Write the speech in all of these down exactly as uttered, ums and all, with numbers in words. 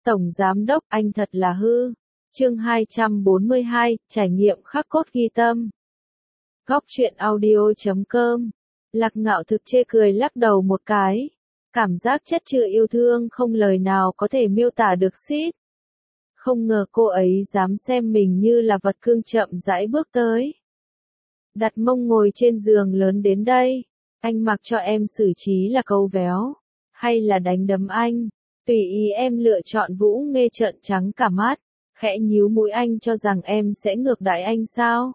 Tổng Giám Đốc, anh thật là hư. Chương hai trăm bốn mươi hai, trải nghiệm khắc cốt ghi tâm. Góc truyện audio chấm com. Lạc Ngạo Thực chê cười lắc đầu một cái. Cảm giác chất chứa yêu thương không lời nào có thể miêu tả được xít. Không ngờ cô ấy dám xem mình như là vật cưng, chậm rãi bước tới. Đặt mông ngồi trên giường lớn đến đây. Anh mặc cho em xử trí là câu véo, hay là đánh đấm anh? Tùy ý em lựa chọn. Vũ Nghê trợn trắng cả mắt, khẽ nhíu mũi. Anh cho rằng em sẽ ngược đãi anh sao?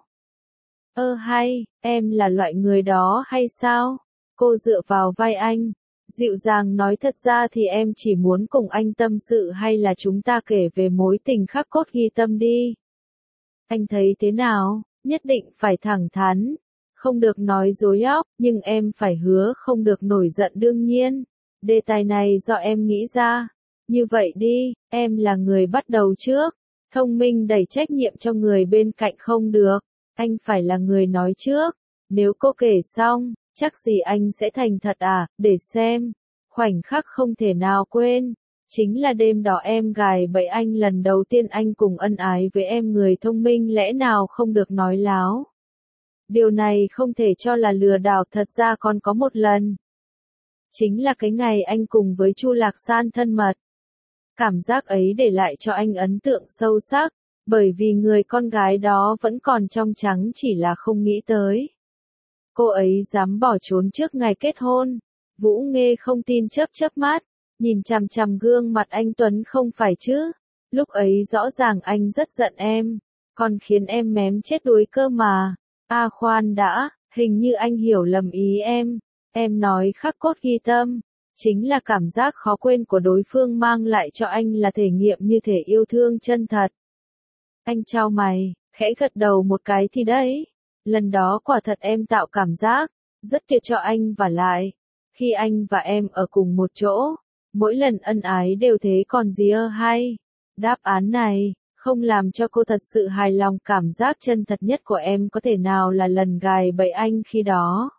Ơ hay, em là loại người đó hay sao? Cô dựa vào vai anh, dịu dàng nói, thật ra thì em chỉ muốn cùng anh tâm sự, hay là chúng ta kể về mối tình khắc cốt ghi tâm đi. Anh thấy thế nào? Nhất định phải thẳng thắn, không được nói dối óc, nhưng em phải hứa không được nổi giận. Đương nhiên, đề tài này do em nghĩ ra. Như vậy đi, em là người bắt đầu trước, thông minh đẩy trách nhiệm cho người bên cạnh không được. Anh phải là người nói trước. Nếu cô kể xong, chắc gì anh sẽ thành thật à? Để xem. Khoảnh khắc không thể nào quên, chính là đêm đó em gài bẫy anh lần đầu tiên. Anh cùng ân ái với em. Người thông minh lẽ nào không được nói láo? Điều này không thể cho là lừa đảo. Thật ra còn có một lần, chính là cái ngày anh cùng với Chu Lạc San thân mật. Cảm giác ấy để lại cho anh ấn tượng sâu sắc, bởi vì người con gái đó vẫn còn trong trắng, chỉ là không nghĩ tới cô ấy dám bỏ trốn trước ngày kết hôn. Vũ Nghê không tin, chớp chớp mắt, nhìn chằm chằm gương mặt anh Tuấn. Không phải chứ? Lúc ấy rõ ràng anh rất giận em, còn khiến em mém chết đuối cơ mà. A à, khoan đã, hình như anh hiểu lầm ý em. Em nói khắc cốt ghi tâm, chính là cảm giác khó quên của đối phương mang lại cho anh, là thể nghiệm như thể yêu thương chân thật. Anh chau mày, khẽ gật đầu một cái. Thì đấy, lần đó quả thật em tạo cảm giác rất tuyệt cho anh. Và lại, khi anh và em ở cùng một chỗ, mỗi lần ân ái đều thế còn gì ơ hay. Đáp án này không làm cho cô thật sự hài lòng. Cảm giác chân thật nhất của em có thể nào là lần gài bẫy anh khi đó.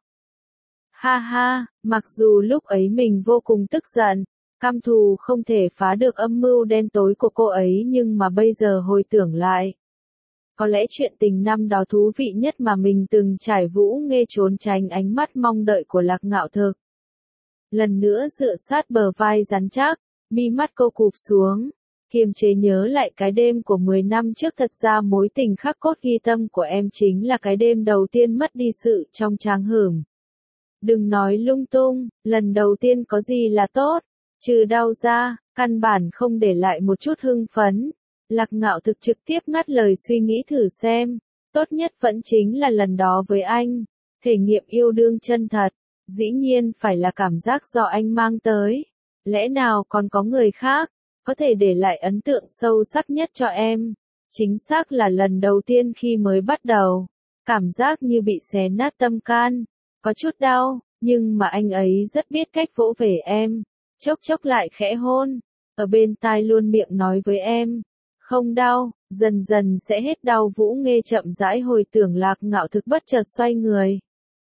Ha ha, mặc dù lúc ấy mình vô cùng tức giận, căm thù không thể phá được âm mưu đen tối của cô ấy, nhưng mà bây giờ hồi tưởng lại, có lẽ chuyện tình năm đó thú vị nhất mà mình từng trải. Vũ Nghê trốn tránh ánh mắt mong đợi của Lạc Ngạo Thực, lần nữa dựa sát bờ vai rắn chắc, mi mắt cô cụp xuống, kiềm chế nhớ lại cái đêm của mười năm trước. Thật ra mối tình khắc cốt ghi tâm của em chính là cái đêm đầu tiên mất đi sự trong tráng hửm. Đừng nói lung tung, lần đầu tiên có gì là tốt, trừ đau ra, căn bản không để lại một chút hưng phấn. Lạc Ngạo Thực trực tiếp ngắt lời suy nghĩ. Thử xem, tốt nhất vẫn chính là lần đó với anh, thể nghiệm yêu đương chân thật, dĩ nhiên phải là cảm giác do anh mang tới. Lẽ nào còn có người khác có thể để lại ấn tượng sâu sắc nhất cho em? Chính xác là lần đầu tiên khi mới bắt đầu, cảm giác như bị xé nát tâm can, có chút đau, nhưng mà anh ấy rất biết cách vỗ về em, chốc chốc lại khẽ hôn ở bên tai, luôn miệng nói với em, không đau, dần dần sẽ hết đau. Vũ Nghê chậm rãi hồi tưởng. Lạc Ngạo Thực bất chợt xoay người,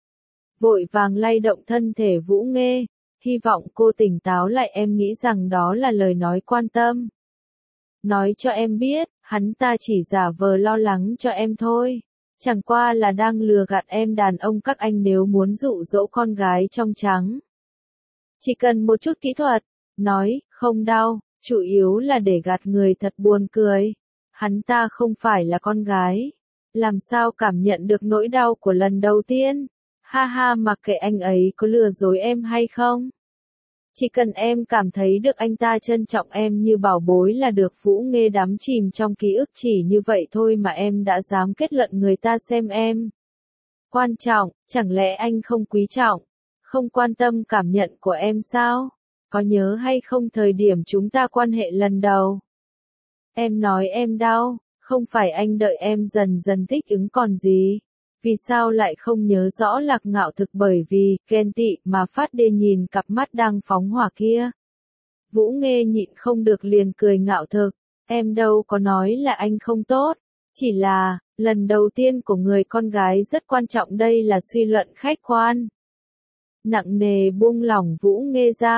vội vàng lay động thân thể Vũ Nghê, hy vọng cô tỉnh táo lại. Em nghĩ rằng đó là lời nói quan tâm, nói cho em biết, hắn ta chỉ giả vờ lo lắng cho em thôi, chẳng qua là đang lừa gạt em. Đàn ông các anh nếu muốn dụ dỗ con gái trong trắng, chỉ cần một chút kỹ thuật, nói không đau, chủ yếu là để gạt người. Thật buồn cười, hắn ta không phải là con gái, làm sao cảm nhận được nỗi đau của lần đầu tiên. Ha ha, mặc kệ anh ấy có lừa dối em hay không, chỉ cần em cảm thấy được anh ta trân trọng em như bảo bối là được. Vũ Nghê đắm chìm trong ký ức. Chỉ như vậy thôi mà em đã dám kết luận người ta xem em quan trọng, chẳng lẽ anh không quý trọng, không quan tâm cảm nhận của em sao? Có nhớ hay không thời điểm chúng ta quan hệ lần đầu, em nói em đau, không phải anh đợi em dần dần thích ứng còn gì? Vì sao lại không nhớ rõ? Lạc Ngạo Thực bởi vì ghen tị mà phát điên nhìn cặp mắt đang phóng hỏa kia. Vũ Nghê nhịn không được liền cười. Ngạo Thực, em đâu có nói là anh không tốt, chỉ là lần đầu tiên của người con gái rất quan trọng, đây là suy luận khách quan. Nặng nề buông lỏng Vũ Nghê ra,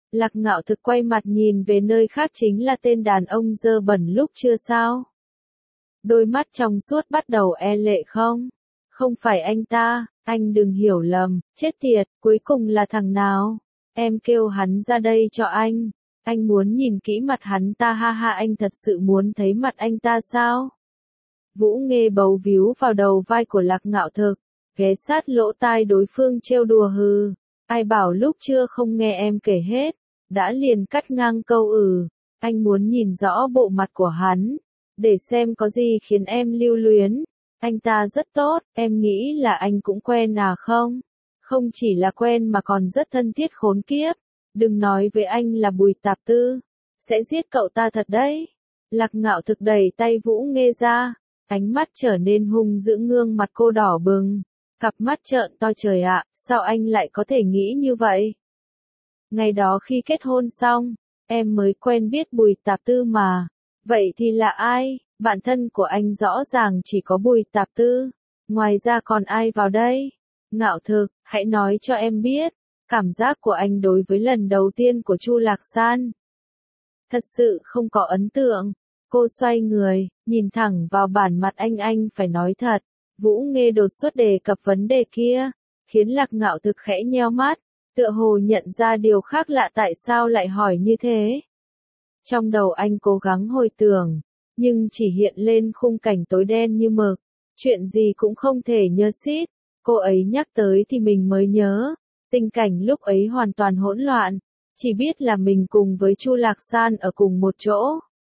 Lạc Ngạo Thực quay mặt nhìn về nơi khác, chính là tên đàn ông dơ bẩn lúc chưa sao. Đôi mắt trong suốt bắt đầu e lệ. Không, không phải anh ta, anh đừng hiểu lầm, chết tiệt, cuối cùng là thằng nào? Em kêu hắn ra đây cho anh. Anh muốn nhìn kỹ mặt hắn ta, ha ha, anh thật sự muốn thấy mặt anh ta sao? Vũ Nghê bấu víu vào đầu vai của Lạc Ngạo Thực, ghé sát lỗ tai đối phương trêu đùa. Hừ, ai bảo lúc chưa không nghe em kể hết, đã liền cắt ngang câu. Ừ, anh muốn nhìn rõ bộ mặt của hắn, để xem có gì khiến em lưu luyến. Anh ta rất tốt, em nghĩ là anh cũng quen à? Không, không chỉ là quen mà còn rất thân thiết. Khốn kiếp, đừng nói với anh là Bùi Tạp Tư, sẽ giết cậu ta thật đấy. Lạc Ngạo Thực đẩy tay Vũ Nghê ra, ánh mắt trở nên hung dữ, gương mặt cô đỏ bừng, cặp mắt trợn to. Trời ạ, sao anh lại có thể nghĩ như vậy? Ngày đó khi kết hôn xong, em mới quen biết Bùi Tạp Tư mà. Vậy thì là ai? Bạn thân của anh rõ ràng chỉ có Bùi Tạp Tư, ngoài ra còn ai vào đây? Ngạo Thực, hãy nói cho em biết, cảm giác của anh đối với lần đầu tiên của Chu Lạc San. Thật sự không có ấn tượng. Cô xoay người, nhìn thẳng vào bản mặt anh. Anh phải nói thật. Vũ Nghê đột xuất đề cập vấn đề kia, khiến Lạc Ngạo Thực khẽ nheo mắt, tựa hồ nhận ra điều khác lạ. Tại sao lại hỏi như thế? Trong đầu anh cố gắng hồi tưởng, nhưng chỉ hiện lên khung cảnh tối đen như mực, chuyện gì cũng không thể nhớ xít. Cô ấy nhắc tới thì mình mới nhớ, tình cảnh lúc ấy hoàn toàn hỗn loạn, chỉ biết là mình cùng với Chu Lạc San ở cùng một chỗ.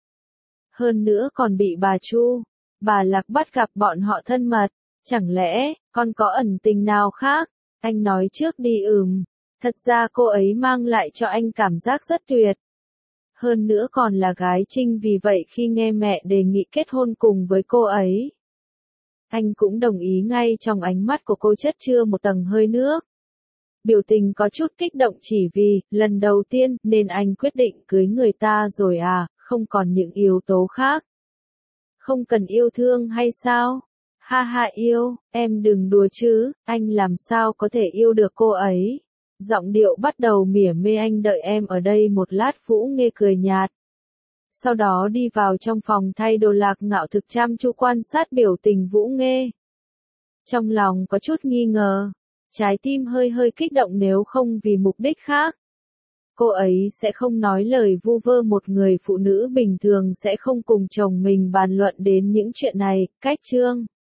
Hơn nữa còn bị bà Chu, bà Lạc bắt gặp bọn họ thân mật, chẳng lẽ còn có ẩn tình nào khác? Anh nói trước đi. Ừm, thật ra cô ấy mang lại cho anh cảm giác rất tuyệt. Hơn nữa còn là gái Trinh, vì vậy khi nghe mẹ đề nghị kết hôn cùng với cô ấy, anh cũng đồng ý ngay. Trong ánh mắt của cô chất chứa một tầng hơi nước, biểu tình có chút kích động. Chỉ vì lần đầu tiên nên anh quyết định cưới người ta rồi à? Không còn những yếu tố khác? Không cần yêu thương hay sao? Ha ha, yêu, em đừng đùa chứ, anh làm sao có thể yêu được cô ấy? Giọng điệu bắt đầu mỉa mai. Anh đợi em ở đây một lát. Vũ Nghê cười nhạt, sau đó đi vào trong phòng thay đồ. Lạc Ngạo Thực chăm chú quan sát biểu tình Vũ Nghê, trong lòng có chút nghi ngờ, trái tim hơi hơi kích động. Nếu không vì mục đích khác, cô ấy sẽ không nói lời vu vơ. Một người phụ nữ bình thường sẽ không cùng chồng mình bàn luận đến những chuyện này. Cách chương